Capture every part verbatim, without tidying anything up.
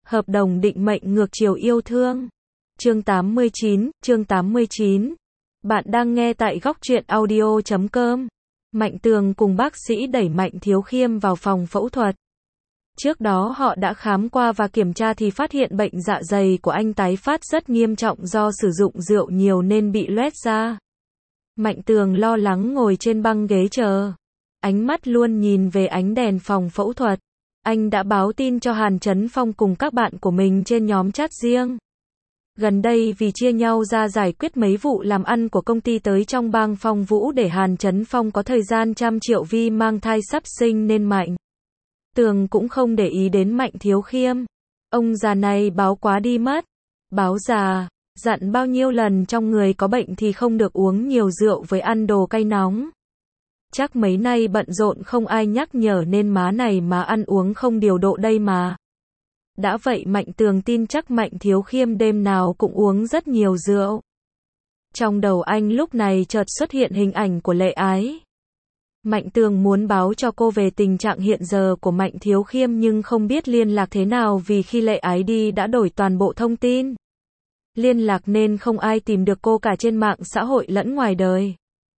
Hợp đồng định mệnh ngược chiều yêu thương. Chương tám mươi chín, chương tám mươi chín. Bạn đang nghe tại góc truyện audio chấm com. Mạnh Tường cùng bác sĩ đẩy Mạnh Thiếu Khiêm vào phòng phẫu thuật. Trước đó họ đã khám qua và kiểm tra thì phát hiện bệnh dạ dày của anh tái phát rất nghiêm trọng do sử dụng rượu nhiều nên bị loét ra. Mạnh Tường lo lắng ngồi trên băng ghế chờ. Ánh mắt luôn nhìn về ánh đèn phòng phẫu thuật. Anh đã báo tin cho Hàn Chấn Phong cùng các bạn của mình trên nhóm chat riêng. Gần đây vì chia nhau ra giải quyết mấy vụ làm ăn của công ty tới trong bang Phong Vũ để Hàn Chấn Phong có thời gian trăm triệu vi mang thai sắp sinh nên Mạnh Tường cũng không để ý đến Mạnh Thiếu Khiêm. Ông già này báo quá đi mất. Báo già, dặn bao nhiêu lần trong người có bệnh thì không được uống nhiều rượu với ăn đồ cay nóng. Chắc mấy nay bận rộn không ai nhắc nhở nên má này mà ăn uống không điều độ đây mà. Đã vậy Mạnh Tường tin chắc Mạnh Thiếu Khiêm đêm nào cũng uống rất nhiều rượu. Trong đầu anh lúc này chợt xuất hiện hình ảnh của Lệ Ái. Mạnh Tường muốn báo cho cô về tình trạng hiện giờ của Mạnh Thiếu Khiêm nhưng không biết liên lạc thế nào vì khi Lệ Ái đi đã đổi toàn bộ thông tin liên lạc nên không ai tìm được cô cả trên mạng xã hội lẫn ngoài đời.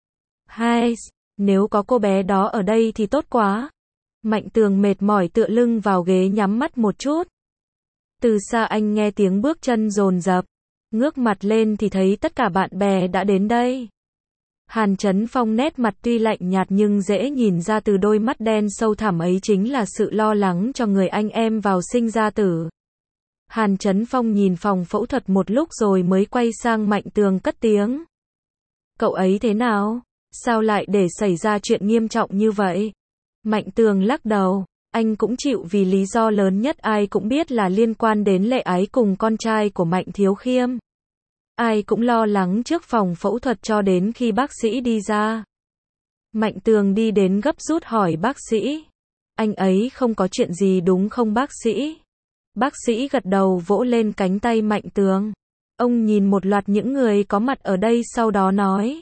Hai, nếu có cô bé đó ở đây thì tốt quá. Mạnh Tường mệt mỏi tựa lưng vào ghế nhắm mắt một chút. Từ xa anh nghe tiếng bước chân dồn dập, ngước mặt lên thì thấy tất cả bạn bè đã đến đây. Hàn Chấn Phong nét mặt tuy lạnh nhạt nhưng dễ nhìn ra từ đôi mắt đen sâu thẳm ấy chính là sự lo lắng cho người anh em vào sinh ra tử. Hàn Chấn Phong nhìn phòng phẫu thuật một lúc rồi mới quay sang Mạnh Tường cất tiếng. Cậu ấy thế nào? Sao lại để xảy ra chuyện nghiêm trọng như vậy? Mạnh Tường lắc đầu. Anh cũng chịu vì lý do lớn nhất ai cũng biết là liên quan đến Lệ Ái cùng con trai của Mạnh Thiếu Khiêm. Ai cũng lo lắng trước phòng phẫu thuật cho đến khi bác sĩ đi ra. Mạnh Tường đi đến gấp rút hỏi bác sĩ. Anh ấy không có chuyện gì đúng không bác sĩ? Bác sĩ gật đầu vỗ lên cánh tay Mạnh Tường. Ông nhìn một loạt những người có mặt ở đây sau đó nói.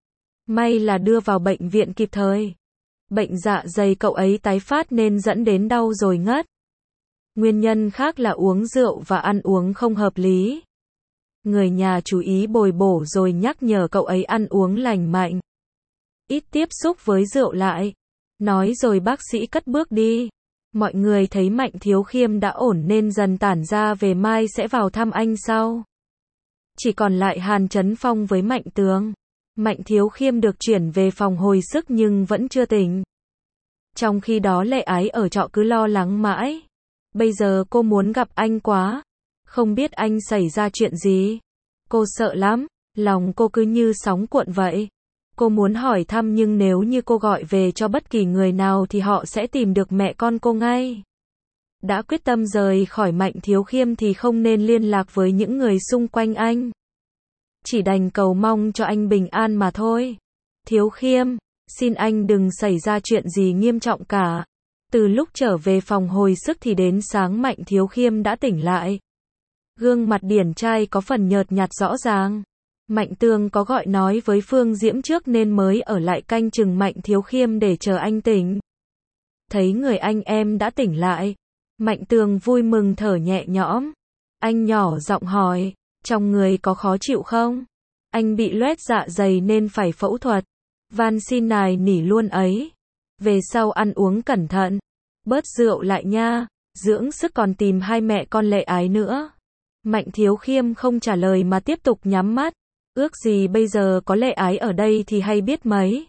May là đưa vào bệnh viện kịp thời. Bệnh dạ dày cậu ấy tái phát nên dẫn đến đau rồi ngất. Nguyên nhân khác là uống rượu và ăn uống không hợp lý. Người nhà chú ý bồi bổ rồi nhắc nhở cậu ấy ăn uống lành mạnh. Ít tiếp xúc với rượu lại. Nói rồi bác sĩ cất bước đi. Mọi người thấy Mạnh Thiếu Khiêm đã ổn nên dần tản ra về mai sẽ vào thăm anh sau. Chỉ còn lại Hàn Chấn Phong với Mạnh Tường. Mạnh Thiếu Khiêm được chuyển về phòng hồi sức nhưng vẫn chưa tỉnh. Trong khi đó Lệ Ái ở trọ cứ lo lắng mãi. Bây giờ cô muốn gặp anh quá. Không biết anh xảy ra chuyện gì. Cô sợ lắm. Lòng cô cứ như sóng cuộn vậy. Cô muốn hỏi thăm nhưng nếu như cô gọi về cho bất kỳ người nào thì họ sẽ tìm được mẹ con cô ngay. Đã quyết tâm rời khỏi Mạnh Thiếu Khiêm thì không nên liên lạc với những người xung quanh anh. Chỉ đành cầu mong cho anh bình an mà thôi. Thiếu Khiêm, xin anh đừng xảy ra chuyện gì nghiêm trọng cả. Từ lúc trở về phòng hồi sức thì đến sáng Mạnh Thiếu Khiêm đã tỉnh lại. Gương mặt điển trai có phần nhợt nhạt rõ ràng. Mạnh Tường có gọi nói với Phương Diễm trước nên mới ở lại canh chừng Mạnh Thiếu Khiêm để chờ anh tỉnh. Thấy người anh em đã tỉnh lại. Mạnh Tường vui mừng thở nhẹ nhõm. Anh nhỏ giọng hỏi. Trong người có khó chịu không? Anh bị loét dạ dày nên phải phẫu thuật. Van xin nài nỉ luôn ấy. Về sau ăn uống cẩn thận. Bớt rượu lại nha. Dưỡng sức còn tìm hai mẹ con Lệ Ái nữa. Mạnh Thiếu Khiêm không trả lời mà tiếp tục nhắm mắt. Ước gì bây giờ có Lệ Ái ở đây thì hay biết mấy.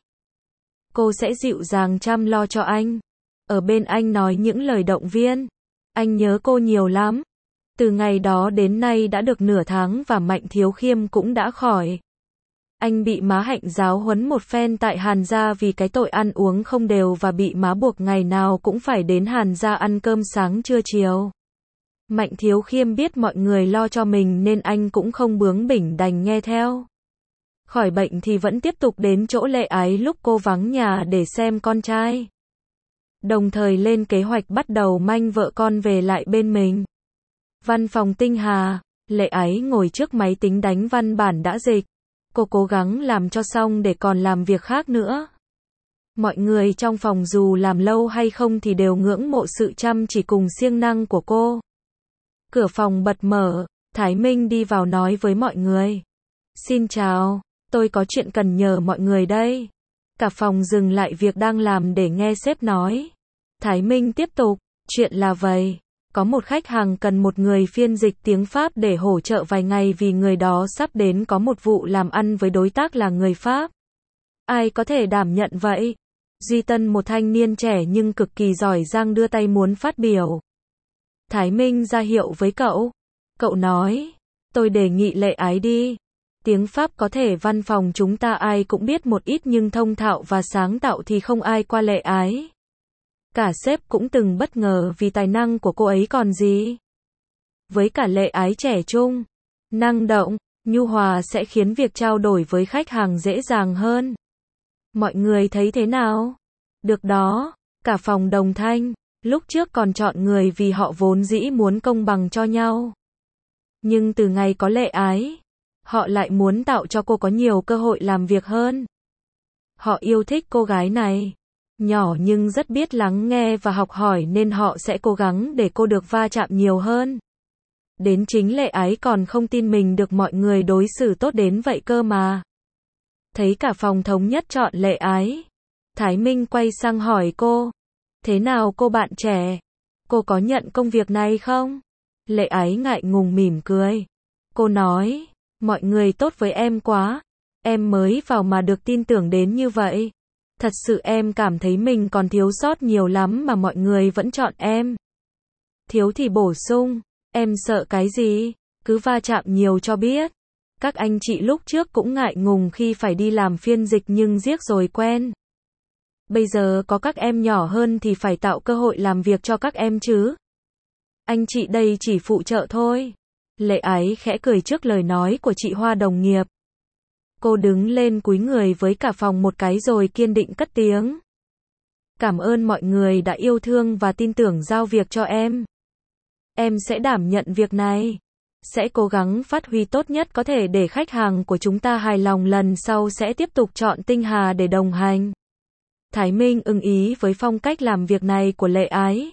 Cô sẽ dịu dàng chăm lo cho anh. Ở bên anh nói những lời động viên. Anh nhớ cô nhiều lắm. Từ ngày đó đến nay đã được nửa tháng và Mạnh Thiếu Khiêm cũng đã khỏi. Anh bị má Hạnh giáo huấn một phen tại Hàn gia vì cái tội ăn uống không đều và bị má buộc ngày nào cũng phải đến Hàn gia ăn cơm sáng trưa chiều. Mạnh Thiếu Khiêm biết mọi người lo cho mình nên anh cũng không bướng bỉnh đành nghe theo. Khỏi bệnh thì vẫn tiếp tục đến chỗ Lệ Ái lúc cô vắng nhà để xem con trai. Đồng thời lên kế hoạch bắt đầu manh vợ con về lại bên mình. Văn phòng Tinh Hà, Lệ Ái ngồi trước máy tính đánh văn bản đã dịch. Cô cố gắng làm cho xong để còn làm việc khác nữa. Mọi người trong phòng dù làm lâu hay không thì đều ngưỡng mộ sự chăm chỉ cùng siêng năng của cô. Cửa phòng bật mở, Thái Minh đi vào nói với mọi người. Xin chào, tôi có chuyện cần nhờ mọi người đây. Cả phòng dừng lại việc đang làm để nghe sếp nói. Thái Minh tiếp tục, chuyện là vậy. Có một khách hàng cần một người phiên dịch tiếng Pháp để hỗ trợ vài ngày vì người đó sắp đến có một vụ làm ăn với đối tác là người Pháp. Ai có thể đảm nhận vậy? Duy Tân, một thanh niên trẻ nhưng cực kỳ giỏi giang, đưa tay muốn phát biểu. Thái Minh ra hiệu với cậu. Cậu nói, tôi đề nghị Lệ Ái đi. Tiếng Pháp có thể văn phòng chúng ta ai cũng biết một ít nhưng thông thạo và sáng tạo thì không ai qua Lệ Ái. Cả sếp cũng từng bất ngờ vì tài năng của cô ấy còn gì. Với cả Lệ Ái trẻ trung, năng động, nhu hòa sẽ khiến việc trao đổi với khách hàng dễ dàng hơn. Mọi người thấy thế nào? Được đó, cả phòng đồng thanh. Lúc trước còn chọn người vì họ vốn dĩ muốn công bằng cho nhau. Nhưng từ ngày có Lệ Ái, họ lại muốn tạo cho cô có nhiều cơ hội làm việc hơn. Họ yêu thích cô gái này. Nhỏ nhưng rất biết lắng nghe và học hỏi nên họ sẽ cố gắng để cô được va chạm nhiều hơn. Đến chính Lệ Ái còn không tin mình được mọi người đối xử tốt đến vậy cơ mà. Thấy cả phòng thống nhất chọn Lệ Ái, Thái Minh quay sang hỏi cô. Thế nào cô bạn trẻ? Cô có nhận công việc này không? Lệ Ái ngại ngùng mỉm cười. Cô nói, mọi người tốt với em quá. Em mới vào mà được tin tưởng đến như vậy. Thật sự em cảm thấy mình còn thiếu sót nhiều lắm mà mọi người vẫn chọn em. Thiếu thì bổ sung, em sợ cái gì? Cứ va chạm nhiều cho biết. Các anh chị lúc trước cũng ngại ngùng khi phải đi làm phiên dịch nhưng riết rồi quen. Bây giờ có các em nhỏ hơn thì phải tạo cơ hội làm việc cho các em chứ. Anh chị đây chỉ phụ trợ thôi. Lệ Ái khẽ cười trước lời nói của chị Hoa đồng nghiệp. Cô đứng lên cúi người với cả phòng một cái rồi kiên định cất tiếng. Cảm ơn mọi người đã yêu thương và tin tưởng giao việc cho em. Em sẽ đảm nhận việc này. Sẽ cố gắng phát huy tốt nhất có thể để khách hàng của chúng ta hài lòng, lần sau sẽ tiếp tục chọn Tinh Hà để đồng hành. Thái Minh ưng ý với phong cách làm việc này của Lệ Ái.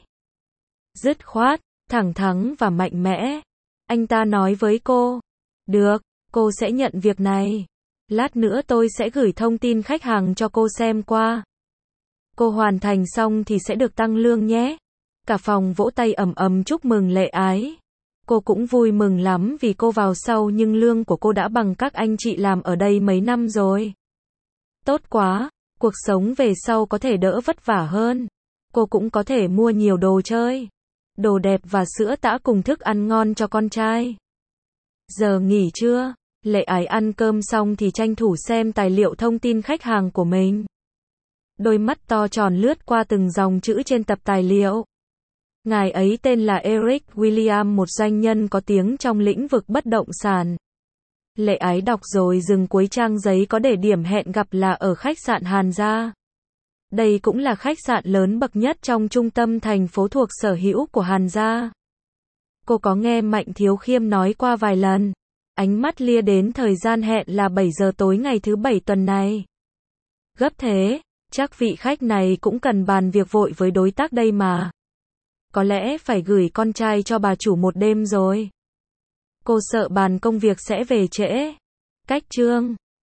Dứt khoát, thẳng thắn và mạnh mẽ. Anh ta nói với cô. Được, cô sẽ nhận việc này. Lát nữa tôi sẽ gửi thông tin khách hàng cho cô xem qua. Cô hoàn thành xong thì sẽ được tăng lương nhé. Cả phòng vỗ tay ầm ầm chúc mừng Lệ Ái. Cô cũng vui mừng lắm vì cô vào sau nhưng lương của cô đã bằng các anh chị làm ở đây mấy năm rồi. Tốt quá, cuộc sống về sau có thể đỡ vất vả hơn. Cô cũng có thể mua nhiều đồ chơi, đồ đẹp và sữa tã cùng thức ăn ngon cho con trai. Giờ nghỉ trưa, Lệ Ái ăn cơm xong thì tranh thủ xem tài liệu thông tin khách hàng của mình. Đôi mắt to tròn lướt qua từng dòng chữ trên tập tài liệu. Ngài ấy tên là Eric William, một doanh nhân có tiếng trong lĩnh vực bất động sản. Lệ Ái đọc rồi dừng cuối trang giấy có để điểm hẹn gặp là ở khách sạn Hàn Gia. Đây cũng là khách sạn lớn bậc nhất trong trung tâm thành phố thuộc sở hữu của Hàn Gia. Cô có nghe Mạnh Thiếu Khiêm nói qua vài lần. Ánh mắt lia đến thời gian hẹn là bảy giờ tối ngày thứ bảy tuần này. Gấp thế, chắc vị khách này cũng cần bàn việc vội với đối tác đây mà. Có lẽ phải gửi con trai cho bà chủ một đêm rồi. Cô sợ bàn công việc sẽ về trễ. Cách chương